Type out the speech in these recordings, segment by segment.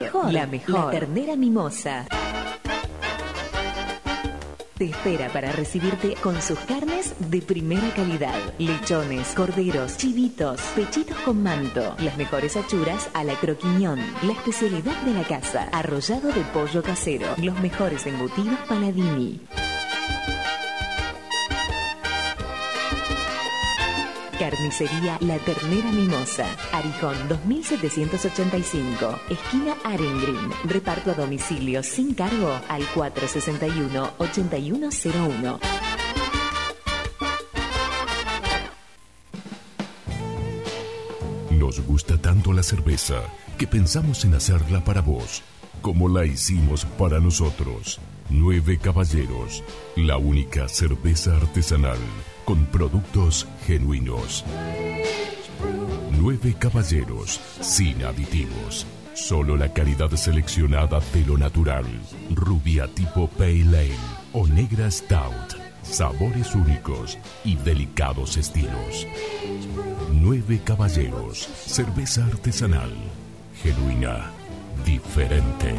La mejor. La Ternera Mimosa te espera para recibirte con sus carnes de primera calidad. Lechones, corderos, chivitos, pechitos con manto, las mejores achuras a la croquiñón, la especialidad de la casa, arrollado de pollo casero, los mejores embutidos Paladini. Carnicería La Ternera Mimosa, Arijón 2785, esquina Arengreen. Reparto a domicilio sin cargo al 461-8101. Nos gusta tanto la cerveza que pensamos en hacerla para vos, como la hicimos para nosotros. 9 Caballeros, la única cerveza artesanal con productos genuinos. 9 Caballeros, sin aditivos. Solo la calidad seleccionada de lo natural. Rubia tipo Pale Ale o negra Stout. Sabores únicos y delicados estilos. 9 Caballeros, cerveza artesanal. Genuina, diferente.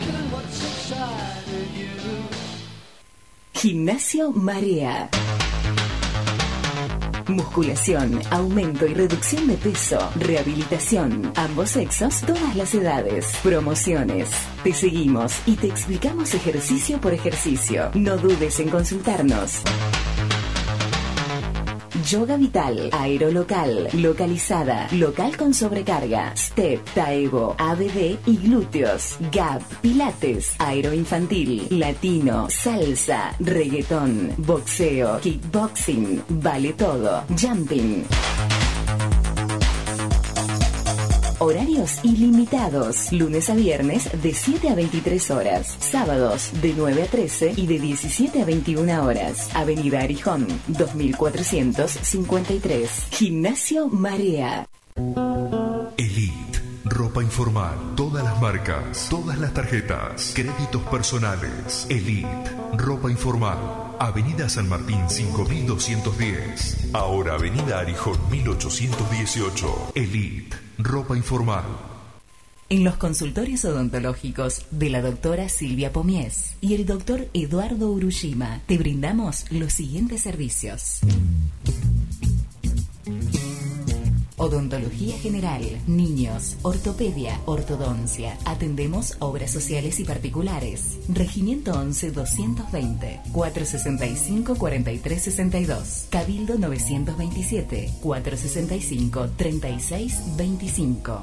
Gimnasio Marea. Musculación, aumento y reducción de peso, rehabilitación, ambos sexos, todas las edades, promociones. Te seguimos y te explicamos ejercicio por ejercicio. No dudes en consultarnos. Yoga Vital, Aerolocal, Localizada, Local con sobrecarga, Step, Taevo, ABD y glúteos, Gap, Pilates, Aeroinfantil, Latino, Salsa, Reggaetón, Boxeo, Kickboxing, Vale Todo, Jumping. Horarios ilimitados, lunes a viernes de 7 a 23 horas, sábados de 9 a 13 y de 17 a 21 horas. Avenida Arijón, 2453. Gimnasio Marea. Elite, ropa informal, todas las marcas, todas las tarjetas, créditos personales. Elite, ropa informal. Avenida San Martín 5210. Ahora Avenida Arijón 1818. Elite, ropa informal. En los consultorios odontológicos de la doctora Silvia Pomies y el doctor Eduardo Urushima te brindamos los siguientes servicios. Odontología general, niños, ortopedia, ortodoncia. Atendemos obras sociales y particulares. Regimiento 11-220, 465-4362. Cabildo 927, 465-3625.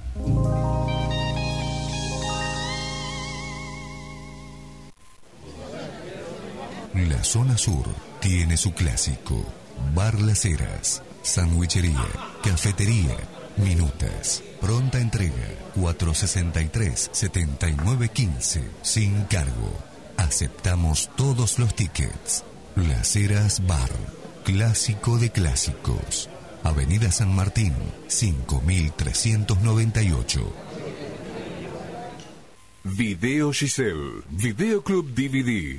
La zona sur tiene su clásico. Bar Las Heras. Sandwichería, cafetería, minutas, pronta entrega, 463-7915, sin cargo. Aceptamos todos los tickets. Las Heras Bar, clásico de clásicos. Avenida San Martín, 5398. Video Giselle, Videoclub DVD.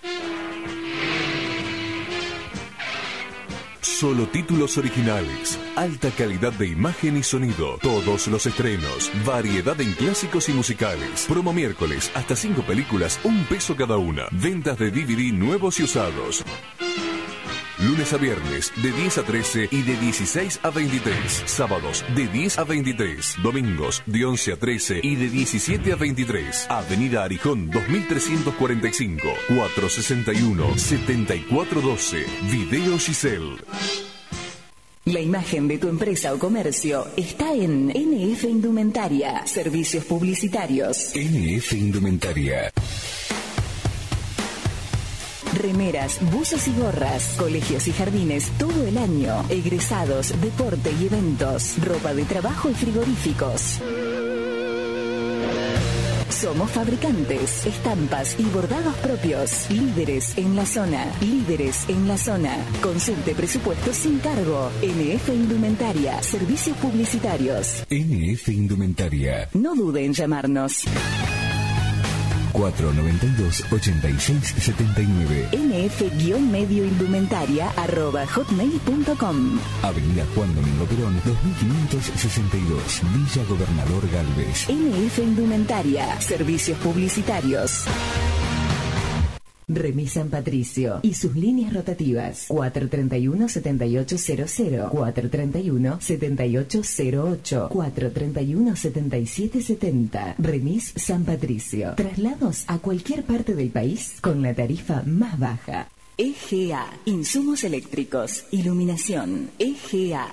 Solo títulos originales, alta calidad de imagen y sonido, todos los estrenos, variedad en clásicos y musicales. Promo miércoles, hasta 5 películas, $1 cada una. Ventas de DVD nuevos y usados. Lunes a viernes, de 10 a 13 y de 16 a 23. Sábados, de 10 a 23. Domingos, de 11 a 13 y de 17 a 23. Avenida Arijón, 2345, 461-7412. Video Giselle. La imagen de tu empresa o comercio está en NF Indumentaria. Servicios publicitarios. NF Indumentaria. Remeras, buzos y gorras, colegios y jardines todo el año, egresados, deporte y eventos, ropa de trabajo y frigoríficos. Somos fabricantes, estampas y bordados propios. Líderes en la zona. Líderes en la zona. Consulte presupuestos sin cargo. NF Indumentaria. Servicios publicitarios. NF Indumentaria. No dude en llamarnos. 492-8679. nf-medioindumentaria@hotmail.com. Avenida Juan Domingo Perón, 2562, Villa Gobernador Galvez. NF Indumentaria, servicios publicitarios. Remis San Patricio y sus líneas rotativas 431-7800, 431-7808, 431-7770. Remis San Patricio. Traslados a cualquier parte del país con la tarifa más baja. EGA, insumos eléctricos, iluminación. EGA.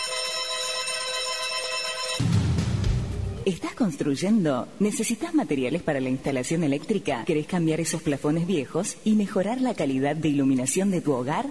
¿Estás construyendo? ¿Necesitas materiales para la instalación eléctrica? ¿Querés cambiar esos plafones viejos y mejorar la calidad de iluminación de tu hogar?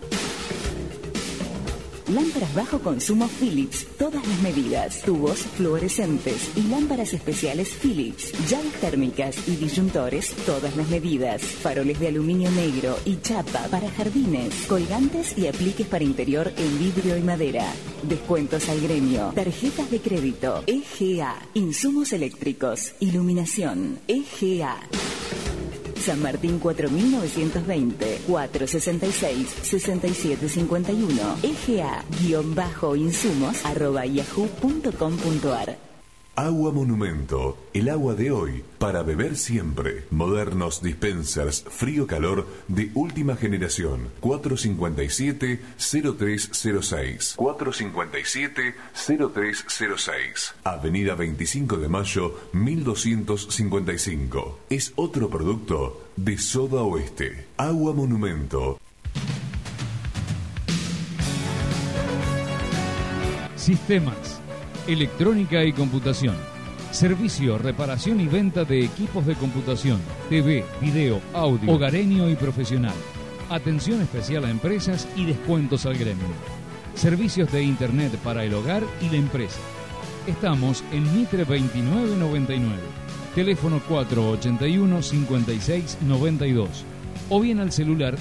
Lámparas bajo consumo Philips, todas las medidas, tubos fluorescentes y lámparas especiales Philips, llaves térmicas y disyuntores, todas las medidas, faroles de aluminio negro y chapa para jardines, colgantes y apliques para interior en vidrio y madera, descuentos al gremio, tarjetas de crédito, EGA, insumos eléctricos, iluminación, EGA. San Martín 4920, 466-6751, ega-insumos@yahoo.com.ar. Agua Monumento, el agua de hoy, para beber siempre. Modernos dispensers frío-calor de última generación. 457-0306. 457-0306. Avenida 25 de Mayo, 1255. Es otro producto de Soda Oeste. Agua Monumento. Sistemas, electrónica y computación. Servicio, reparación y venta de equipos de computación, TV, video, audio, hogareño y profesional. Atención especial a empresas y descuentos al gremio. Servicios de internet para el hogar y la empresa. Estamos en Mitre 2999. Teléfono 481-5692. O bien al celular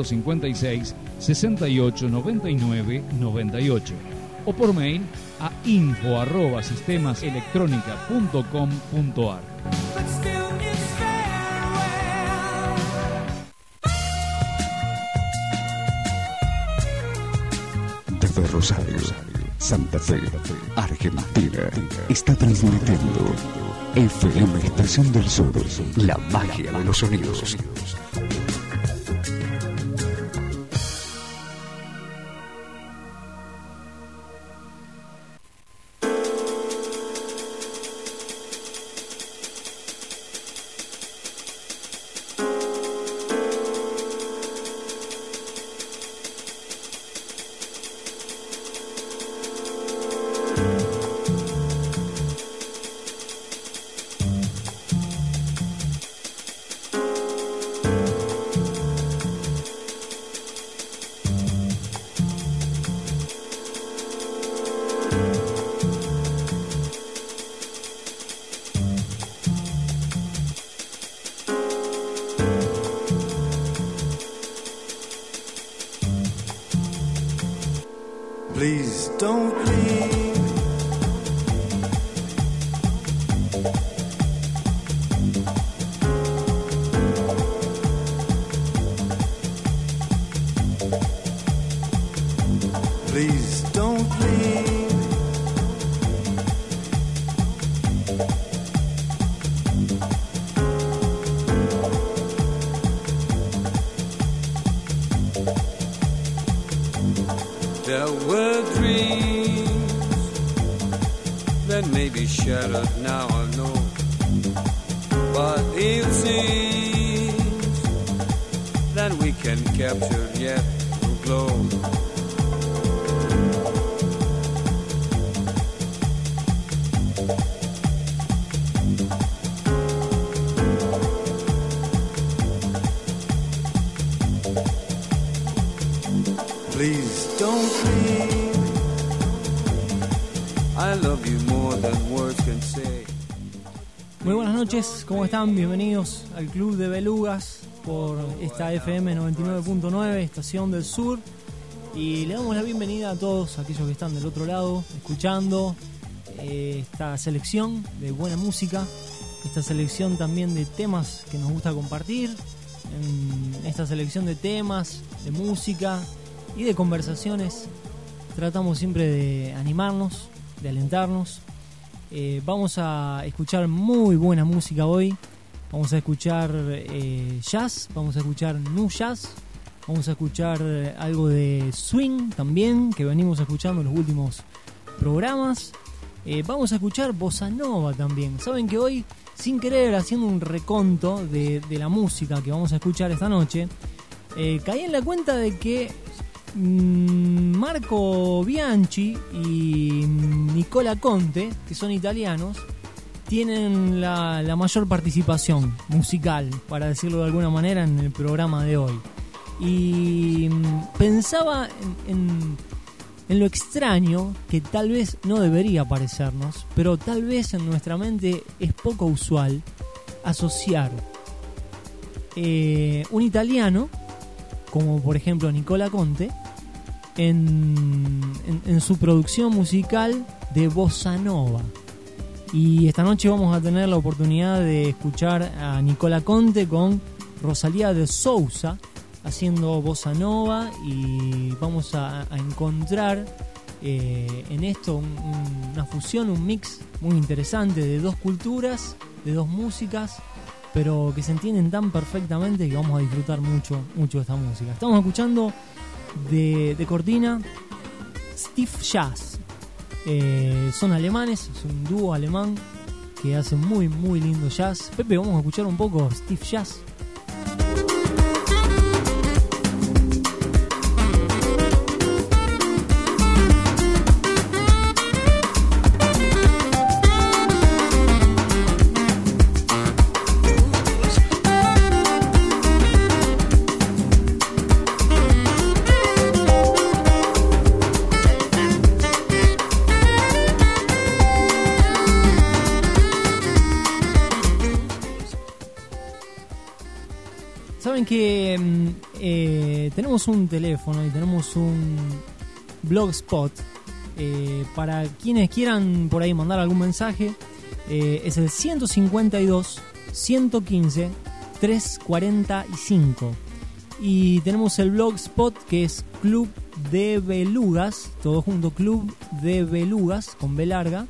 156-6899-98. O por mail a info@sistemaselectronica.com.ar. Desde Rosario, Santa Fe, Argentina, está transmitiendo FM Estación del Sur, la magia de los sonidos. Please don't leave. Please don't leave. There were dreams that may be shattered now, I know, but it seems that we can capture yet to glow. Please don't leave. I love you more than words can say. Muy buenas noches, ¿cómo están? Bienvenidos al Club de Belugas por esta FM 99.9, Estación del Sur. Y le damos la bienvenida a todos aquellos que están del otro lado, escuchando esta selección de buena música esta selección también de temas que nos gusta compartir, en esta selección de temas, de música y de conversaciones. Tratamos siempre de animarnos, de alentarnos. Vamos a escuchar muy buena música hoy. Vamos a escuchar jazz, vamos a escuchar nu jazz, vamos a escuchar algo de swing también, que venimos escuchando en los últimos programas. Vamos a escuchar bossa nova también. Saben que hoy, sin querer, haciendo un reconto de la música que vamos a escuchar esta noche, caí en la cuenta de que Marco Bianchi y Nicola Conte, que son italianos, tienen la mayor participación musical, para decirlo de alguna manera, en el programa de hoy. Y pensaba en lo extraño que tal vez no debería parecernos, pero tal vez en nuestra mente es poco usual asociar un italiano, como por ejemplo Nicola Conte, en su producción musical de bossa nova. Y esta noche vamos a tener la oportunidad de escuchar a Nicola Conte con Rosalía de Sousa haciendo bossa nova, y vamos a encontrar en esto una fusión, un mix muy interesante de dos culturas, de dos músicas, pero que se entienden tan perfectamente que vamos a disfrutar mucho de esta música. Estamos escuchando de cortina Steve Jazz. Son alemanes, es un dúo alemán que hace muy muy lindo jazz. Pepe, vamos a escuchar un poco Steve Jazz. Que tenemos un teléfono y tenemos un blogspot para quienes quieran por ahí mandar algún mensaje. Es el 152 115 345, y tenemos el blogspot que es Club de Belugas, todo junto, Club de Belugas con B larga,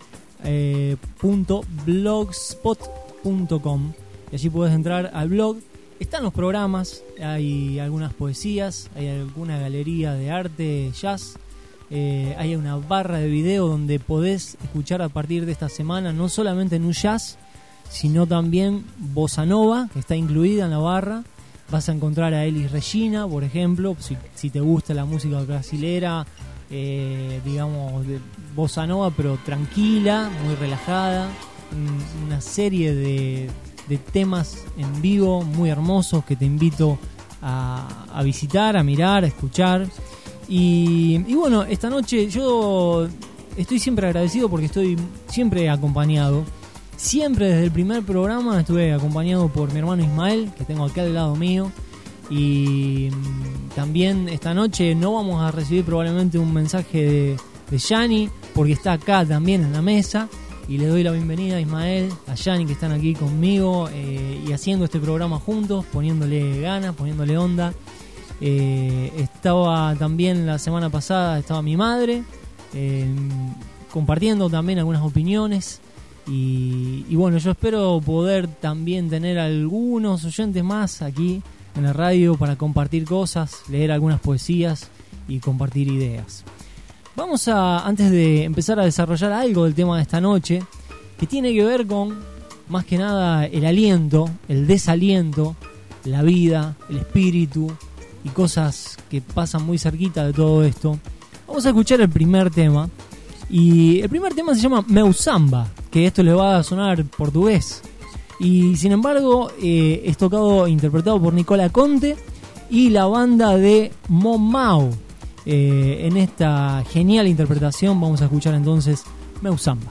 .blogspot.com, y allí puedes entrar al blog. Están los programas, hay algunas poesías, hay alguna galería de arte, jazz, hay una barra de video donde podés escuchar a partir de esta semana no solamente nu jazz, sino también bossa nova, que está incluida en la barra. Vas a encontrar a Elis Regina, por ejemplo, si te gusta la música brasilera, digamos, de bossa nova, pero tranquila, muy relajada, una serie de temas en vivo muy hermosos que te invito a visitar, a mirar, a escuchar. Y bueno, esta noche yo estoy siempre agradecido porque estoy siempre acompañado. Siempre desde el primer programa estuve acompañado por mi hermano Ismael, que tengo acá al lado mío. Y también esta noche no vamos a recibir probablemente un mensaje de Yanni, porque está acá también en la mesa. Y le doy la bienvenida a Ismael, a Yanni, que están aquí conmigo y haciendo este programa juntos, poniéndole ganas, poniéndole onda. Estaba también la semana pasada, estaba mi madre, compartiendo también algunas opiniones. Y bueno, yo espero poder también tener algunos oyentes más aquí en la radio para compartir cosas, leer algunas poesías y compartir ideas. Vamos antes de empezar a desarrollar algo del tema de esta noche, que tiene que ver con, más que nada, el aliento, el desaliento, la vida, el espíritu y cosas que pasan muy cerquita de todo esto. Vamos a escuchar el primer tema, y el primer tema se llama Meu Samba, que esto le va a sonar portugués, y sin embargo es interpretado por Nicola Conte y la banda de Momau. En esta genial interpretación vamos a escuchar entonces Meu Samba.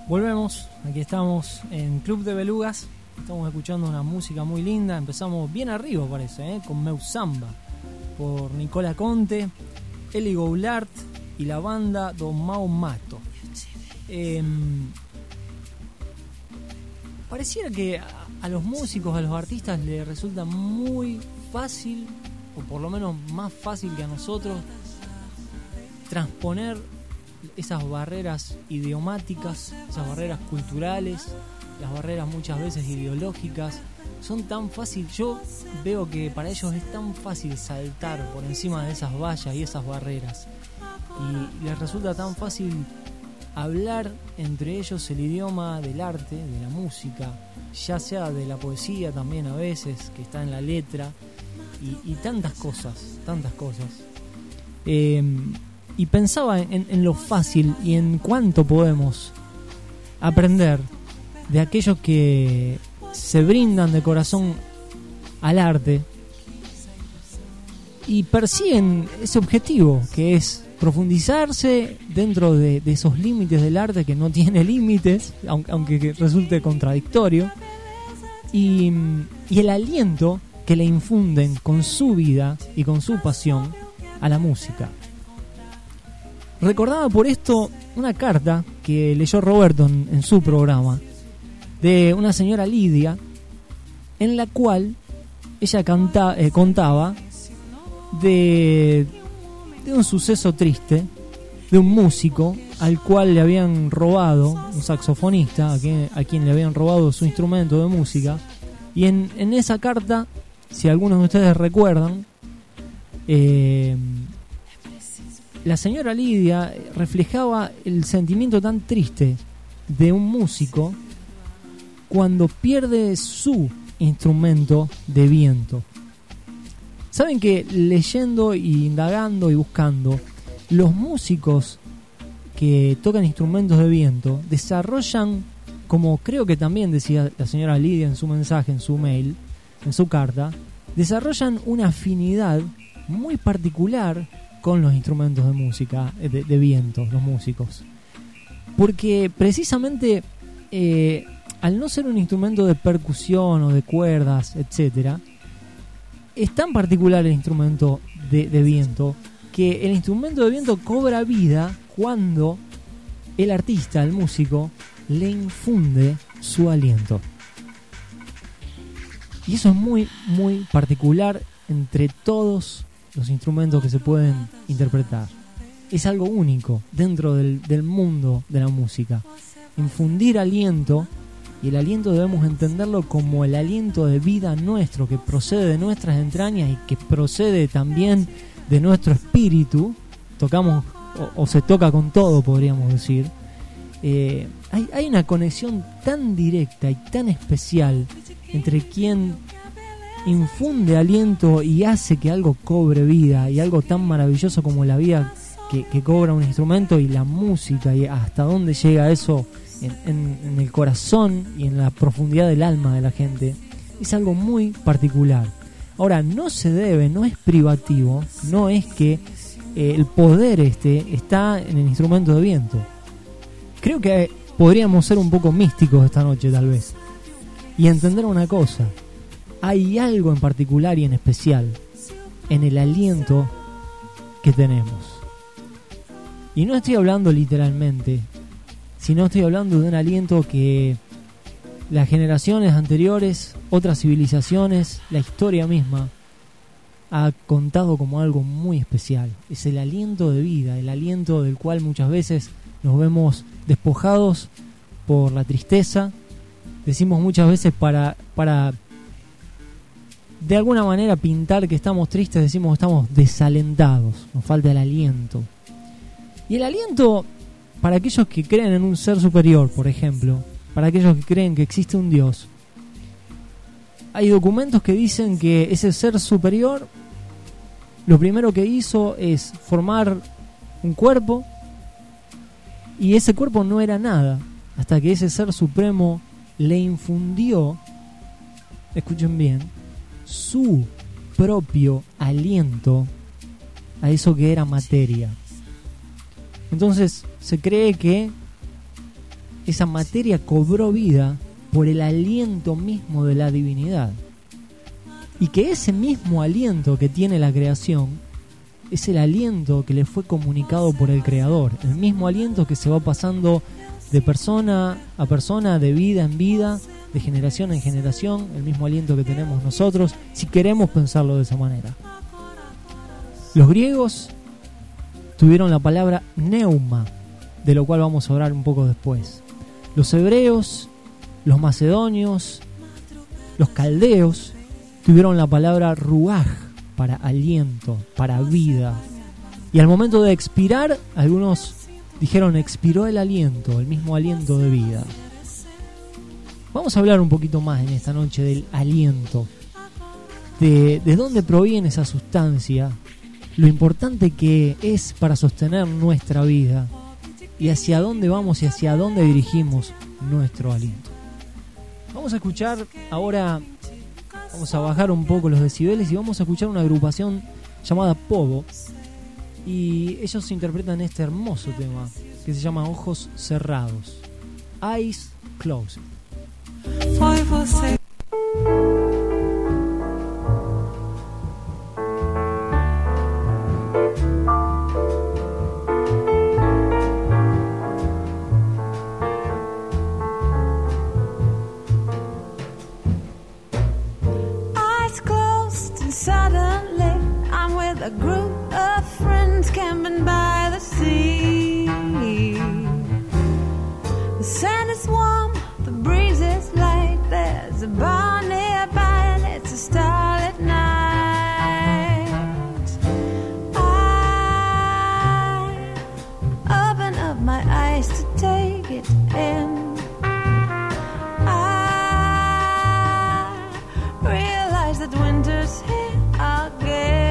Volvemos, aquí estamos en Club de Belugas. Estamos escuchando una música muy linda. Empezamos bien arriba, parece, con Meu Samba, por Nicola Conte, Eli Goulart y la banda Don Mau Mato. Pareciera que a los músicos, a los artistas les resulta muy fácil, o por lo menos más fácil que a nosotros, transponer esas barreras idiomáticas, esas barreras culturales, las barreras muchas veces ideológicas. Son tan fácil, yo veo que para ellos es tan fácil saltar por encima de esas vallas y esas barreras, y les resulta tan fácil hablar entre ellos el idioma del arte, de la música, ya sea de la poesía también a veces, que está en la letra, y tantas cosas. Y pensaba en lo fácil y en cuánto podemos aprender de aquellos que se brindan de corazón al arte y persiguen ese objetivo, que es profundizarse dentro de esos límites del arte que no tiene límites, aunque resulte contradictorio, y el aliento que le infunden con su vida y con su pasión a la música. Recordaba por esto una carta que leyó Roberto en su programa, de una señora Lidia, en la cual ella contaba de un suceso triste, de un músico al cual le habían robado, un saxofonista a quien le habían robado su instrumento de música. Y en esa carta, si algunos de ustedes recuerdan, la señora Lidia reflejaba el sentimiento tan triste de un músico cuando pierde su instrumento de viento. Saben que leyendo y indagando y buscando, los músicos que tocan instrumentos de viento desarrollan, como creo que también decía la señora Lidia en su mensaje, en su mail, en su carta, desarrollan una afinidad muy particular con los instrumentos de música, de viento, los músicos. Porque precisamente al no ser un instrumento de percusión o de cuerdas, etcétera, es tan particular el instrumento de viento que el instrumento de viento cobra vida cuando el artista, el músico, le infunde su aliento. Y eso es muy, muy particular entre todos los instrumentos que se pueden interpretar. Es algo único dentro del mundo de la música. Infundir aliento, y el aliento debemos entenderlo como el aliento de vida nuestro, que procede de nuestras entrañas y que procede también de nuestro espíritu. Tocamos, o se toca con todo, podríamos decir. Hay una conexión tan directa y tan especial entre quien infunde aliento y hace que algo cobre vida, y algo tan maravilloso como la vida que cobra un instrumento, y la música, y hasta dónde llega eso en el corazón y en la profundidad del alma de la gente. Es algo muy particular. Ahora, no se debe, no es privativo, no es que el poder está en el instrumento de viento. Creo que podríamos ser un poco místicos esta noche, tal vez, y entender una cosa: hay algo en particular y en especial en el aliento que tenemos. Y no estoy hablando literalmente, sino estoy hablando de un aliento que las generaciones anteriores, otras civilizaciones, la historia misma ha contado como algo muy especial. Es el aliento de vida, el aliento del cual muchas veces nos vemos despojados por la tristeza. Decimos muchas veces para de alguna manera pintar que estamos tristes, decimos que estamos desalentados, nos falta el aliento. Y el aliento, para aquellos que creen en un ser superior, por ejemplo, para aquellos que creen que existe un Dios, hay documentos que dicen que ese ser superior lo primero que hizo es formar un cuerpo, y ese cuerpo no era nada hasta que ese ser supremo le infundió, escuchen bien, su propio aliento a eso que era materia. Entonces se cree que esa materia cobró vida por el aliento mismo de la divinidad. Y que ese mismo aliento que tiene la creación es el aliento que le fue comunicado por el Creador. El mismo aliento que se va pasando de persona a persona, de vida en vida, de generación en generación. El mismo aliento que tenemos nosotros, si queremos pensarlo de esa manera. Los griegos tuvieron la palabra pneuma, de lo cual vamos a hablar un poco después. Los hebreos, los macedonios, los caldeos tuvieron la palabra ruaj, para aliento, para vida. Y al momento de expirar, algunos dijeron expiró el aliento, el mismo aliento de vida. Vamos a hablar un poquito más en esta noche del aliento, de dónde proviene esa sustancia, lo importante que es para sostener nuestra vida y hacia dónde vamos y hacia dónde dirigimos nuestro aliento. Vamos a escuchar ahora, vamos a bajar un poco los decibeles y vamos a escuchar una agrupación llamada Pogo, y ellos interpretan este hermoso tema que se llama Ojos Cerrados, Eyes Closed. A group of friends camping by the sea. The sand is warm, the breeze is light. There's a bar nearby and it's a starlit night. I open up my eyes to take it in. I realize that winter's here again.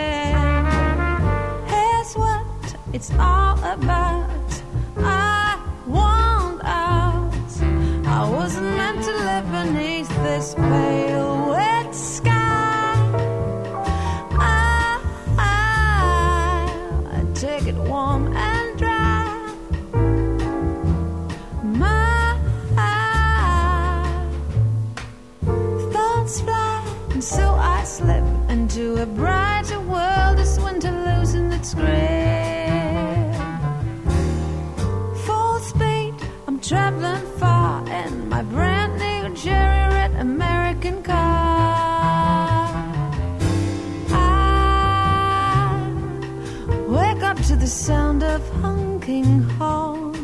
It's all about, I want out. I wasn't meant to live beneath this pale wet sky. I take it warm and dry. My thoughts fly, and so I slip into a brighter world as winter loosens its grip. Traveling far in my brand new cherry red American car. I wake up to the sound of honking horns.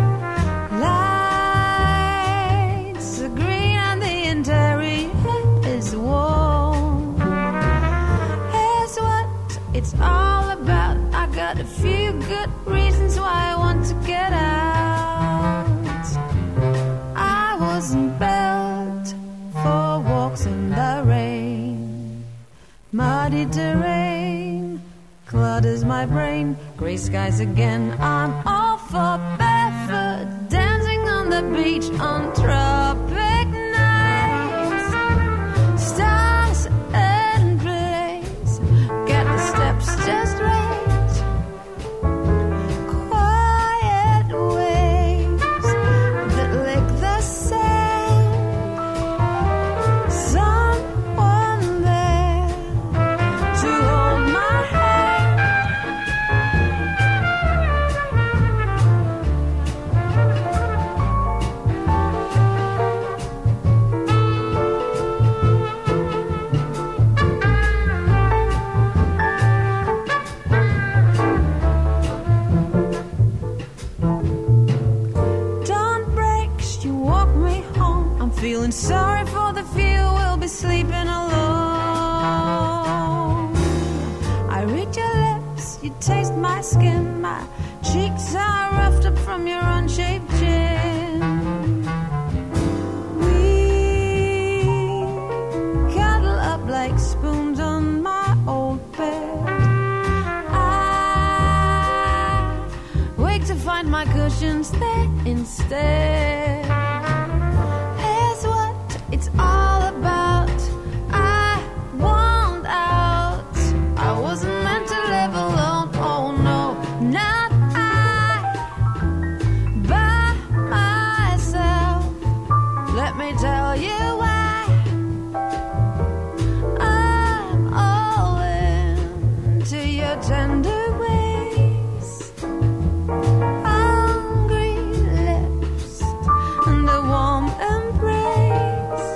Lights are green and the interior is warm. Here's what it's all about. I got a few good reasons why I want to get out. Wasn't built for walks in the rain. Muddy terrain clutters my brain. Gray skies again, I'm all for barefoot dancing on the beach on tropic nights. Stars in place, get the steps just right. Feeling sorry for the few who'll be sleeping alone. I read your lips, you taste my skin. My cheeks are roughed up from your unshaped chin. We cuddle up like spoons on my old bed. I wake to find my cushions there instead. It's all about, I want out. I wasn't meant to live alone, oh no, not I. By you why I'm all into your tender ways, hungry lips and a warm embrace.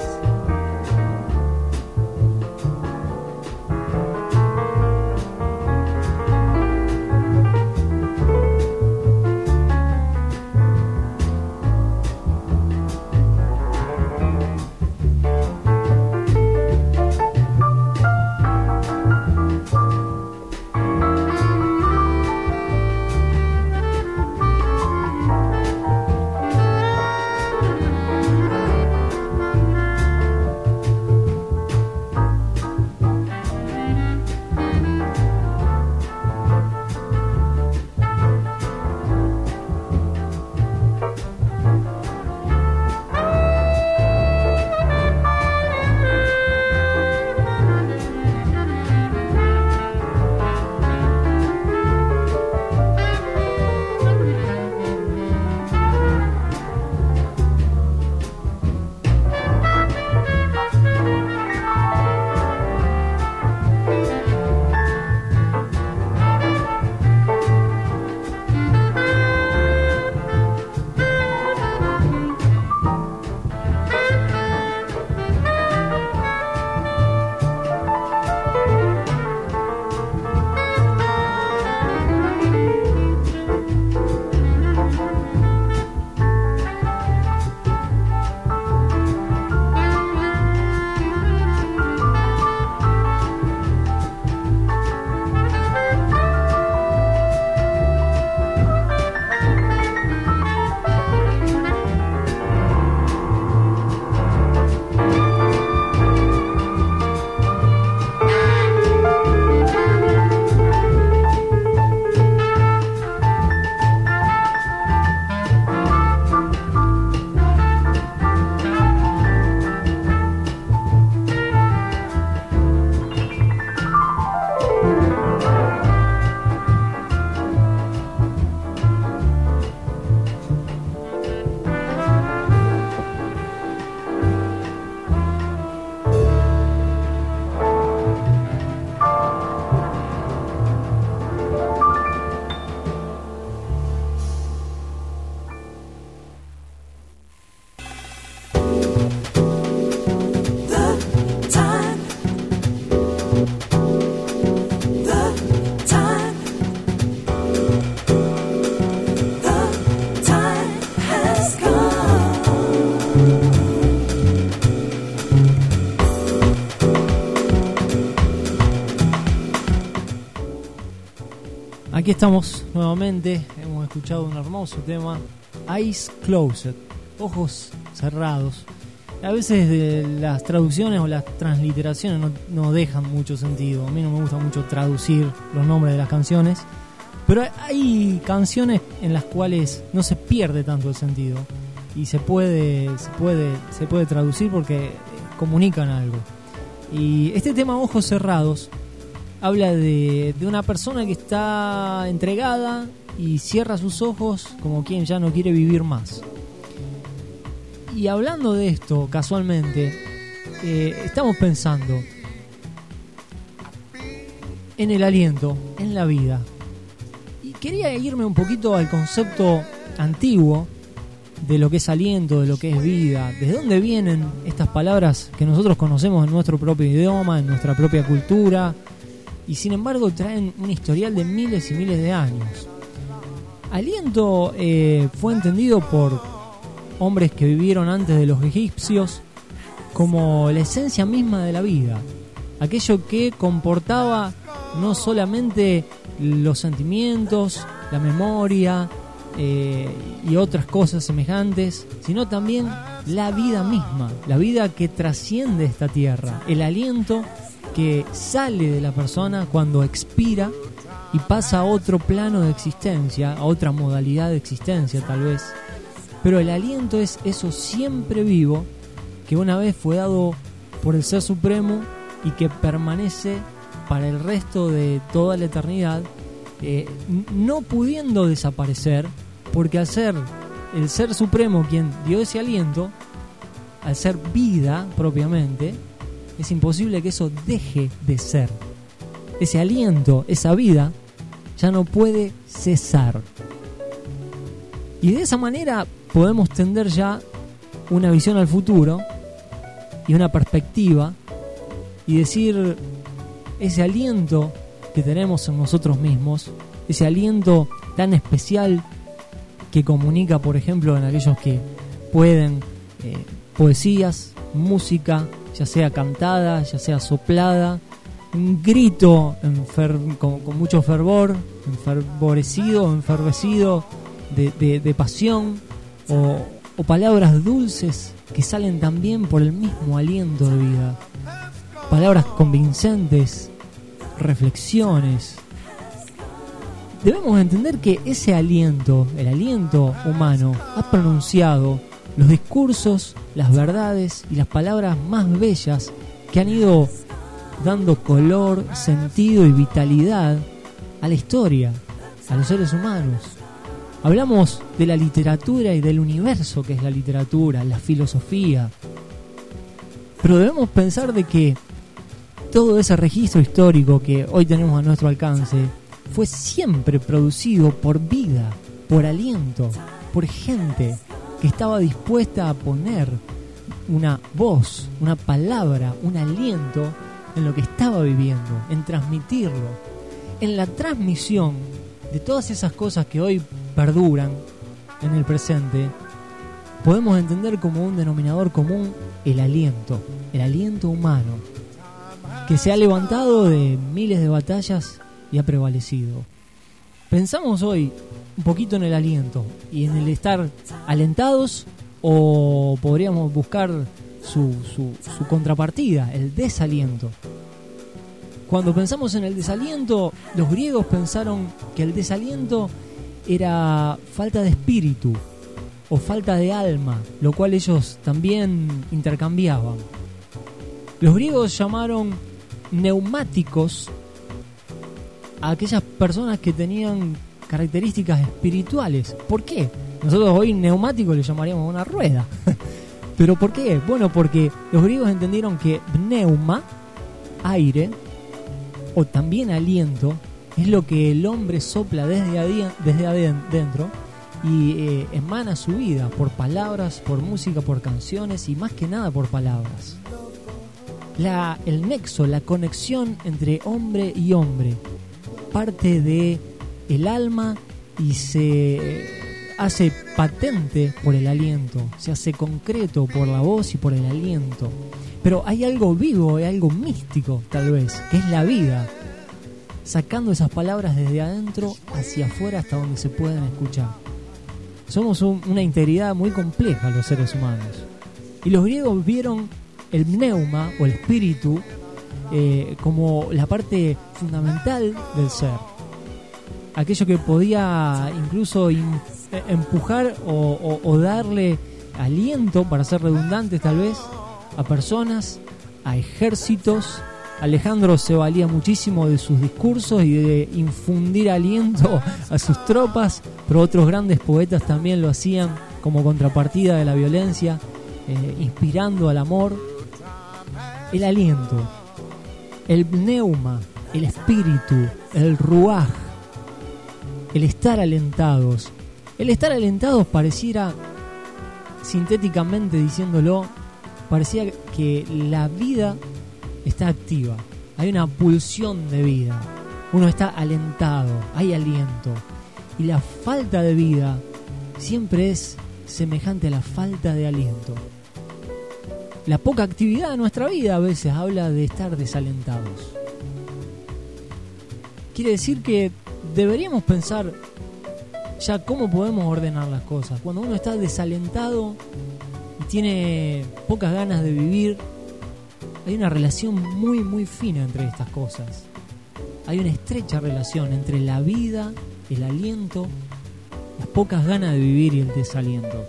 Aquí estamos nuevamente, hemos escuchado un hermoso tema, Eyes Closed, ojos cerrados. A veces las traducciones o las transliteraciones no dejan mucho sentido. A mí no me gusta mucho traducir los nombres de las canciones, pero hay canciones en las cuales no se pierde tanto el sentido y se puede traducir porque comunican algo. Y este tema, Ojos Cerrados, habla de una persona que está entregada y cierra sus ojos como quien ya no quiere vivir más. Y hablando de esto, casualmente, estamos pensando en el aliento, en la vida. Y quería irme un poquito al concepto antiguo de lo que es aliento, de lo que es vida. ¿De dónde vienen estas palabras que nosotros conocemos en nuestro propio idioma, en nuestra propia cultura? Y sin embargo traen un historial de miles y miles de años. Aliento fue entendido por hombres que vivieron antes de los egipcios como la esencia misma de la vida, aquello que comportaba no solamente los sentimientos, la memoria y otras cosas semejantes, sino también la vida misma, la vida que trasciende esta tierra, el aliento que sale de la persona cuando expira y pasa a otro plano de existencia, a otra modalidad de existencia tal vez. Pero el aliento es eso siempre vivo que una vez fue dado por el Ser Supremo y que permanece para el resto de toda la eternidad, no pudiendo desaparecer, porque al ser el Ser Supremo quien dio ese aliento, al ser vida propiamente, es imposible que eso deje de ser. Ese aliento, esa vida, ya no puede cesar. Y de esa manera podemos tender ya una visión al futuro y una perspectiva y decir, ese aliento que tenemos en nosotros mismos, ese aliento tan especial que comunica, por ejemplo, en aquellos que pueden, poesías, música, ya sea cantada, ya sea soplada, un grito con mucho fervor, enfervecido de pasión, o palabras dulces que salen también por el mismo aliento de vida, palabras convincentes, reflexiones. Debemos entender que ese aliento, el aliento humano, ha pronunciado los discursos, las verdades y las palabras más bellas que han ido dando color, sentido y vitalidad a la historia, a los seres humanos. Hablamos de la literatura y del universo que es la literatura, la filosofía. Pero debemos pensar de que todo ese registro histórico que hoy tenemos a nuestro alcance fue siempre producido por vida, por aliento, por gente que estaba dispuesta a poner una voz, una palabra, un aliento en lo que estaba viviendo, en transmitirlo, en la transmisión de todas esas cosas que hoy perduran en el presente. Podemos entender como un denominador común el aliento humano, que se ha levantado de miles de batallas y ha prevalecido. Pensamos hoy un poquito en el aliento y en el estar alentados, o podríamos buscar su contrapartida, el desaliento. Cuando pensamos en el desaliento, los griegos pensaron que el desaliento era falta de espíritu o falta de alma, lo cual ellos también intercambiaban. Los griegos llamaron neumáticos a aquellas personas que tenían características espirituales. ¿Por qué? Nosotros hoy neumático le llamaríamos una rueda. ¿Pero por qué? Bueno, porque los griegos entendieron que pneuma, aire, o también aliento, es lo que el hombre sopla desde adentro y emana su vida por palabras, por música, por canciones y más que nada por palabras. El nexo, la conexión entre hombre y hombre parte de el alma y se hace patente por el aliento, se hace concreto por la voz y por el aliento. Pero hay algo vivo, hay algo místico tal vez, que es la vida, sacando esas palabras desde adentro hacia afuera hasta donde se pueden escuchar. Somos una integridad muy compleja los seres humanos. Y los griegos vieron el pneuma o el espíritu como la parte fundamental del ser. Aquello que podía incluso empujar o darle aliento, para ser redundantes tal vez, a personas, a ejércitos. Alejandro se valía muchísimo de sus discursos y de infundir aliento a sus tropas, pero otros grandes poetas también lo hacían como contrapartida de la violencia, inspirando al amor. El aliento, el pneuma, el espíritu, el ruaj, el estar alentados. El estar alentados pareciera, sintéticamente diciéndolo, parecía que la vida está activa, hay una pulsión de vida, uno está alentado, hay aliento, y la falta de vida siempre es semejante a la falta de aliento. La poca actividad de nuestra vida a veces habla de estar desalentados. Quiere decir que deberíamos pensar ya cómo podemos ordenar las cosas. Cuando uno está desalentado y tiene pocas ganas de vivir, hay una relación muy muy fina entre estas cosas. Hay una estrecha relación entre la vida, el aliento, las pocas ganas de vivir y el desaliento.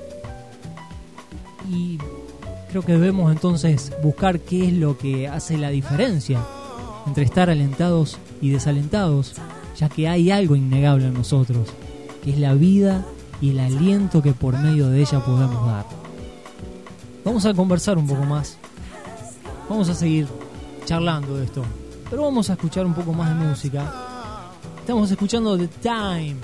Y creo que debemos entonces buscar qué es lo que hace la diferencia entre estar alentados y desalentados, ya que hay algo innegable en nosotros, que es la vida y el aliento que por medio de ella podemos dar. Vamos a conversar un poco más. Vamos a seguir charlando de esto. Pero vamos a escuchar un poco más de música. Estamos escuchando The Time.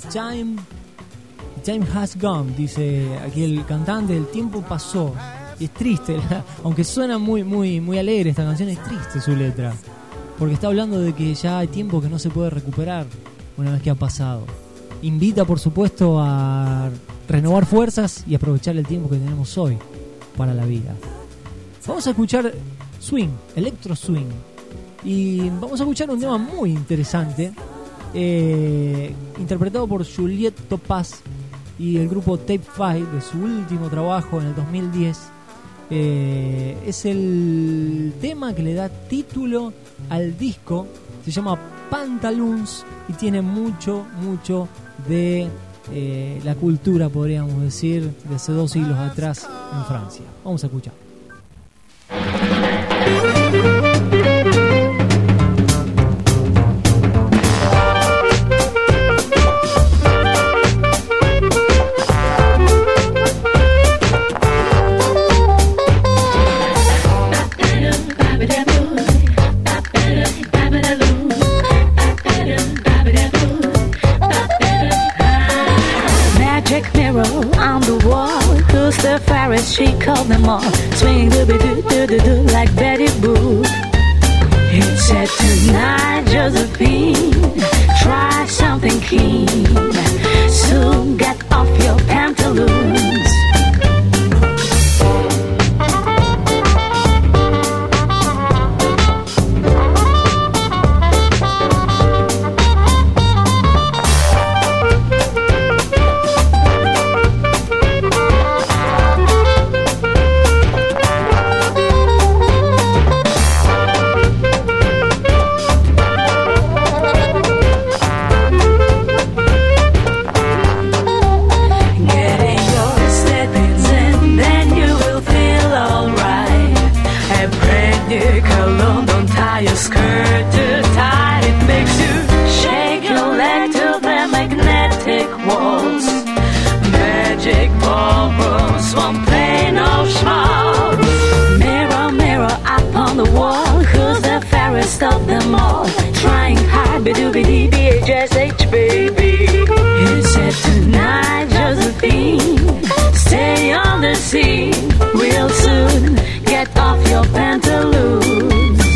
The Time has gone, dice aquí el cantante. El tiempo pasó. Y es triste, aunque suena muy alegre esta canción, es triste su letra. Porque está hablando de que ya hay tiempo que no se puede recuperar una vez que ha pasado. Invita, por supuesto, a renovar fuerzas y aprovechar el tiempo que tenemos hoy para la vida. Vamos a escuchar swing, electro swing. Y vamos a escuchar un tema muy interesante, interpretado por Juliette Topaz y el grupo Tape 5 de su último trabajo en el 2010. Es el tema que le da título al disco. Se llama Pantaloons y tiene mucho de la cultura, podríamos decir, de hace 2 siglos atrás en Francia. Vamos a escuchar. She called them all, swinging doo-doo-doo-doo-doo like Betty Boop. It said tonight, Josephine, try something keen. Soon get off your pantaloons. Of them all, trying hard, B-doo-B-D-B-H-S-H, baby. He said tonight, Josephine, stay on the scene. Real soon, get off your pantaloons.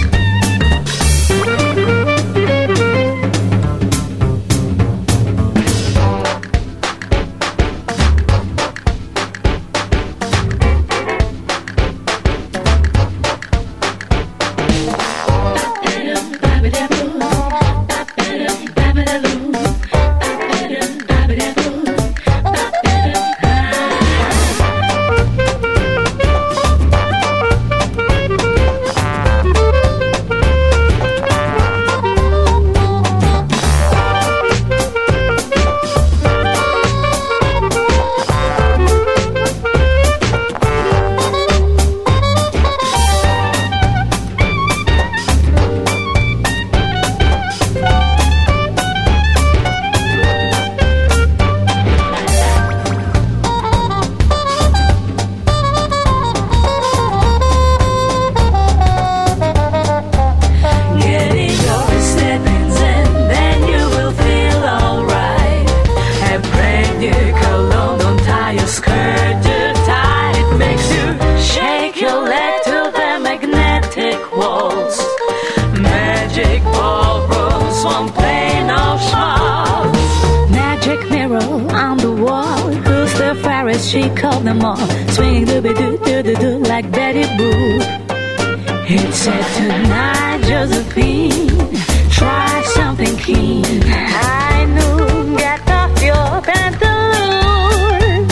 She called them all, swinging doo-doo-doo-doo-doo like Betty Boop. It said tonight, Josephine, try something keen. I knew, get off your pantaloons.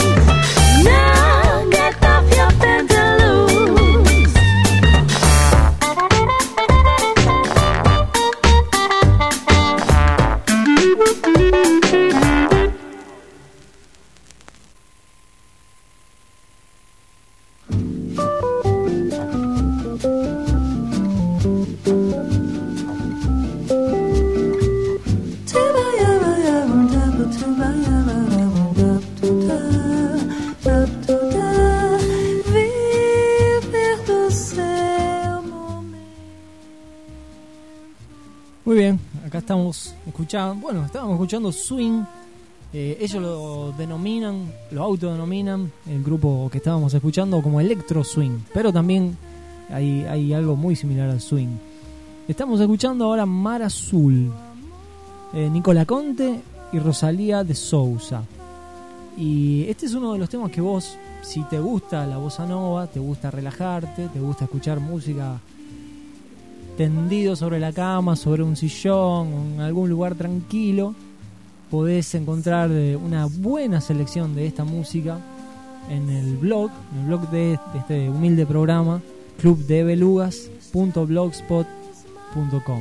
Now get off your pantaloons. Take my estábamos escuchando swing. Ellos lo autodenominan, el grupo que estábamos escuchando, como electro swing, pero también hay algo muy similar al swing. Estamos escuchando ahora Mar Azul, Nicola Conte y Rosalía de Sousa. Y este es uno de los temas que vos, si te gusta la bossa nova, te gusta relajarte, te gusta escuchar música tendido sobre la cama, sobre un sillón, en algún lugar tranquilo, podés encontrar una buena selección de esta música en el blog de este humilde programa, clubdebelugas.blogspot.com.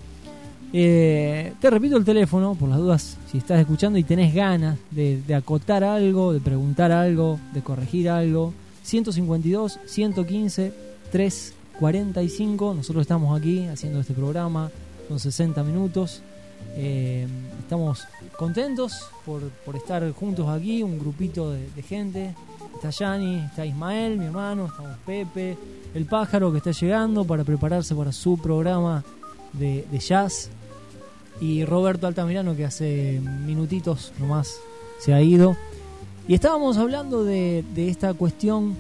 Te repito el teléfono por las dudas, si estás escuchando y tenés ganas de acotar algo, de preguntar algo, de corregir algo. 152 115 345. Nosotros estamos aquí haciendo este programa, son 60 minutos. Estamos contentos por estar juntos aquí, un grupito de gente. Está Yani, está Ismael, mi hermano, estamos Pepe, el pájaro que está llegando para prepararse para su programa de jazz, y Roberto Altamirano, que hace minutitos nomás se ha ido. Y estábamos hablando de esta cuestión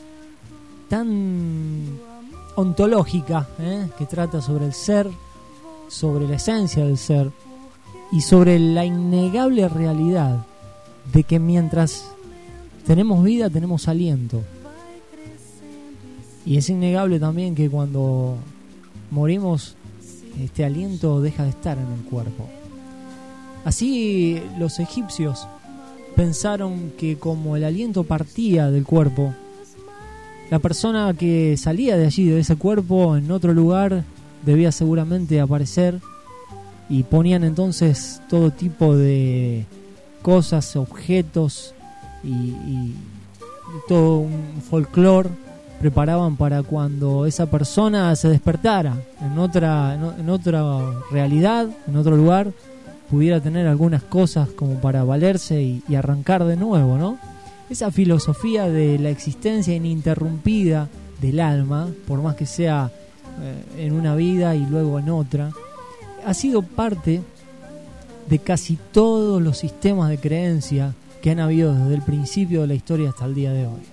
tan ontológica, que trata sobre el ser, sobre la esencia del ser y sobre la innegable realidad de que mientras tenemos vida tenemos aliento. Y es innegable también que cuando morimos este aliento deja de estar en el cuerpo. Así los egipcios pensaron que como el aliento partía del cuerpo, la persona que salía de allí, de ese cuerpo, en otro lugar debía seguramente aparecer, y ponían entonces todo tipo de cosas, objetos y todo un folclore preparaban para cuando esa persona se despertara en otra realidad, en otro lugar, pudiera tener algunas cosas como para valerse y arrancar de nuevo, ¿no? Esa filosofía de la existencia ininterrumpida del alma, por más que sea en una vida y luego en otra, ha sido parte de casi todos los sistemas de creencia que han habido desde el principio de la historia hasta el día de hoy.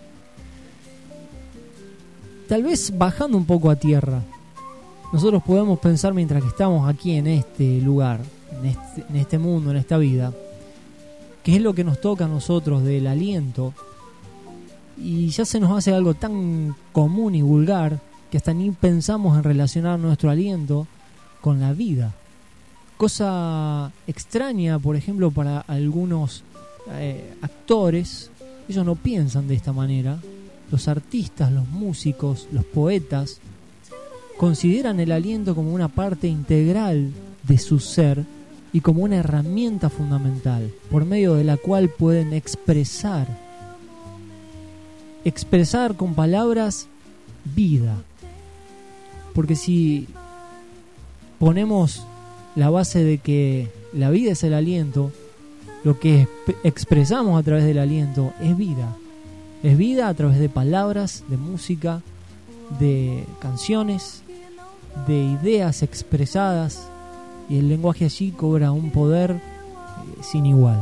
Tal vez bajando un poco a tierra, nosotros podemos pensar, mientras que estamos aquí en este lugar, en este mundo, en esta vida, qué es lo que nos toca a nosotros del aliento, y ya se nos hace algo tan común y vulgar que hasta ni pensamos en relacionar nuestro aliento con la vida. Cosa extraña, por ejemplo, para algunos actores. Ellos no piensan de esta manera. Los artistas, los músicos, los poetas consideran el aliento como una parte integral de su ser y como una herramienta fundamental por medio de la cual pueden expresar con palabras vida. Porque si ponemos la base de que la vida es el aliento, lo que expresamos a través del aliento es vida. Es vida a través de palabras, de música, de canciones, de ideas expresadas, y el lenguaje allí cobra un poder sin igual.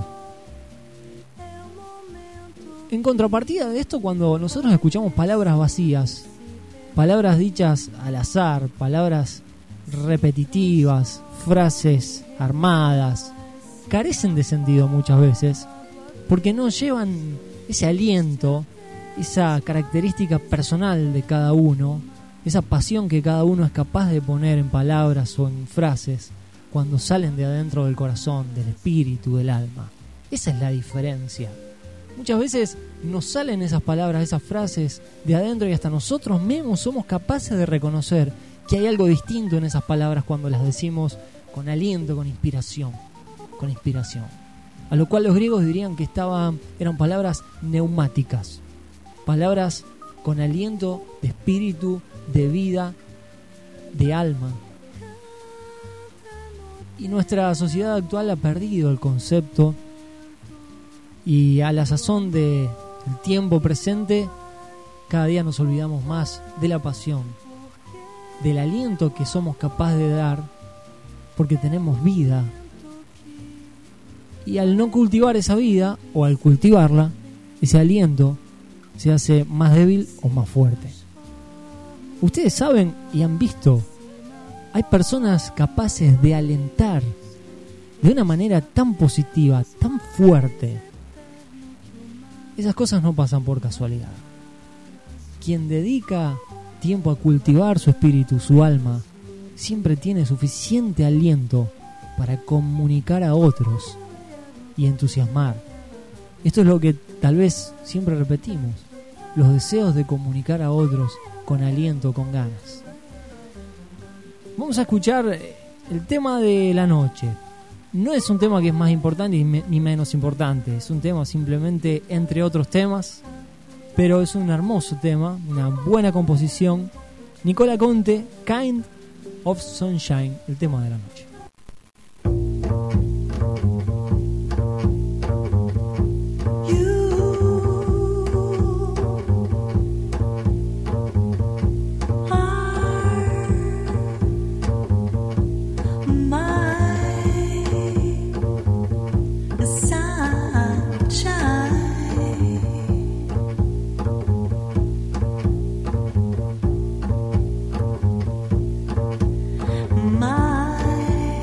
En contrapartida de esto, cuando nosotros escuchamos palabras vacías, palabras dichas al azar, palabras repetitivas, frases armadas, carecen de sentido muchas veces, porque no llevan ese aliento, esa característica personal de cada uno, esa pasión que cada uno es capaz de poner en palabras o en frases cuando salen de adentro del corazón, del espíritu, del alma. Esa es la diferencia. Muchas veces nos salen esas palabras, esas frases de adentro, y hasta nosotros mismos somos capaces de reconocer que hay algo distinto en esas palabras cuando las decimos con aliento, con inspiración. A lo cual los griegos dirían que eran palabras neumáticas, palabras con aliento de espíritu, de vida, de alma. Y nuestra sociedad actual ha perdido el concepto, y a la sazón del tiempo presente cada día nos olvidamos más de la pasión, del aliento que somos capaces de dar porque tenemos vida. Y al no cultivar esa vida, o al cultivarla, ese aliento se hace más débil o más fuerte. Ustedes saben y han visto, hay personas capaces de alentar de una manera tan positiva, tan fuerte. Esas cosas no pasan por casualidad. Quien dedica tiempo a cultivar su espíritu, su alma, siempre tiene suficiente aliento para comunicar a otros y entusiasmar. Esto es lo que tal vez siempre repetimos, los deseos de comunicar a otros con aliento, con ganas. Vamos a escuchar el tema de la noche. No es un tema que es más importante ni menos importante, es un tema simplemente entre otros temas, pero es un hermoso tema, una buena composición. Nicola Conte, Kind of Sunshine, el tema de la noche. My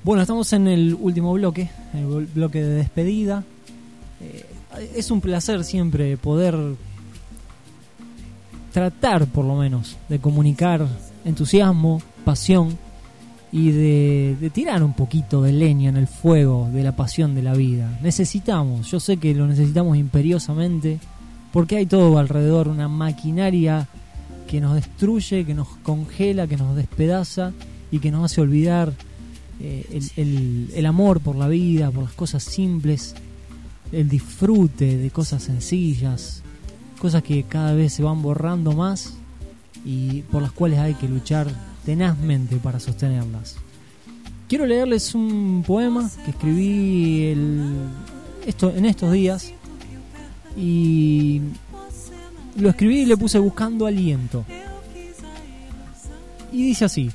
Bueno, estamos en el último bloque, el bloque de despedida. Es un placer siempre poder tratar, por lo menos, de comunicar entusiasmo, pasión y de tirar un poquito de leña en el fuego de la pasión de la vida. Necesitamos, yo sé que lo necesitamos imperiosamente, porque hay todo alrededor, una maquinaria que nos destruye, que nos congela, que nos despedaza y que nos hace olvidar el amor por la vida, por las cosas simples, el disfrute de cosas sencillas, cosas que cada vez se van borrando más y por las cuales hay que luchar tenazmente para sostenerlas. Quiero leerles un poema que escribí en estos días, y lo escribí y le puse buscando aliento, y dice así: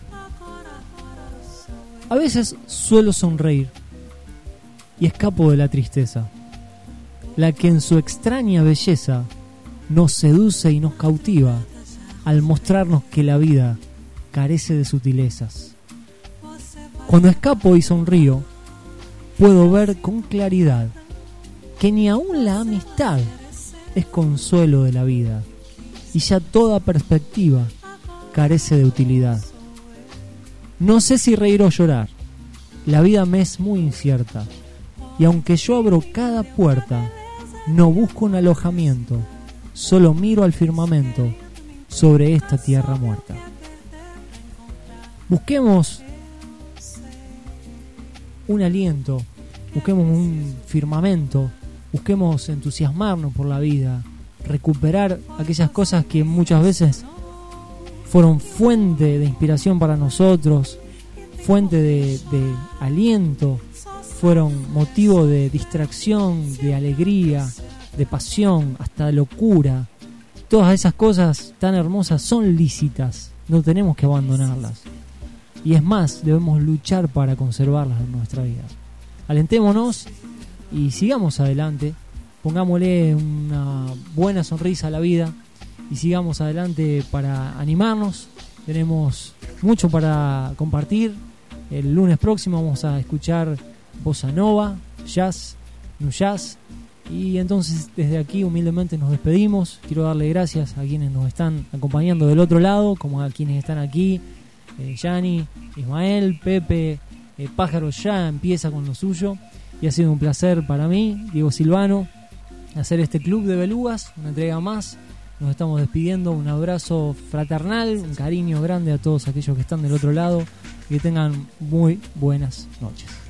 a veces suelo sonreír y escapo de la tristeza, la que en su extraña belleza nos seduce y nos cautiva al mostrarnos que la vida carece de sutilezas. Cuando escapo y sonrío, puedo ver con claridad que ni aun la amistad es consuelo de la vida, y ya toda perspectiva carece de utilidad. No sé si reír o llorar, la vida me es muy incierta, y aunque yo abro cada puerta, no busco un alojamiento, solo miro al firmamento sobre esta tierra muerta. Busquemos un aliento, busquemos un firmamento, busquemos entusiasmarnos por la vida, recuperar aquellas cosas que muchas veces fueron fuente de inspiración para nosotros, fuente de aliento, fueron motivo de distracción, de alegría, de pasión, hasta de locura. Todas esas cosas tan hermosas son lícitas, no tenemos que abandonarlas. Y es más, debemos luchar para conservarlas en nuestra vida. Alentémonos y sigamos adelante, pongámosle una buena sonrisa a la vida y sigamos adelante para animarnos. Tenemos mucho para compartir. El lunes próximo vamos a escuchar bossa nova, jazz, nu jazz, y entonces desde aquí humildemente nos despedimos. Quiero darle gracias a quienes nos están acompañando del otro lado, como a quienes están aquí, Yani, Ismael, Pepe, Pájaro ya empieza con lo suyo, y ha sido un placer para mí, Diego Silvano, hacer este Club de Belugas, una entrega más. Nos estamos despidiendo, un abrazo fraternal, un cariño grande a todos aquellos que están del otro lado, y que tengan muy buenas noches.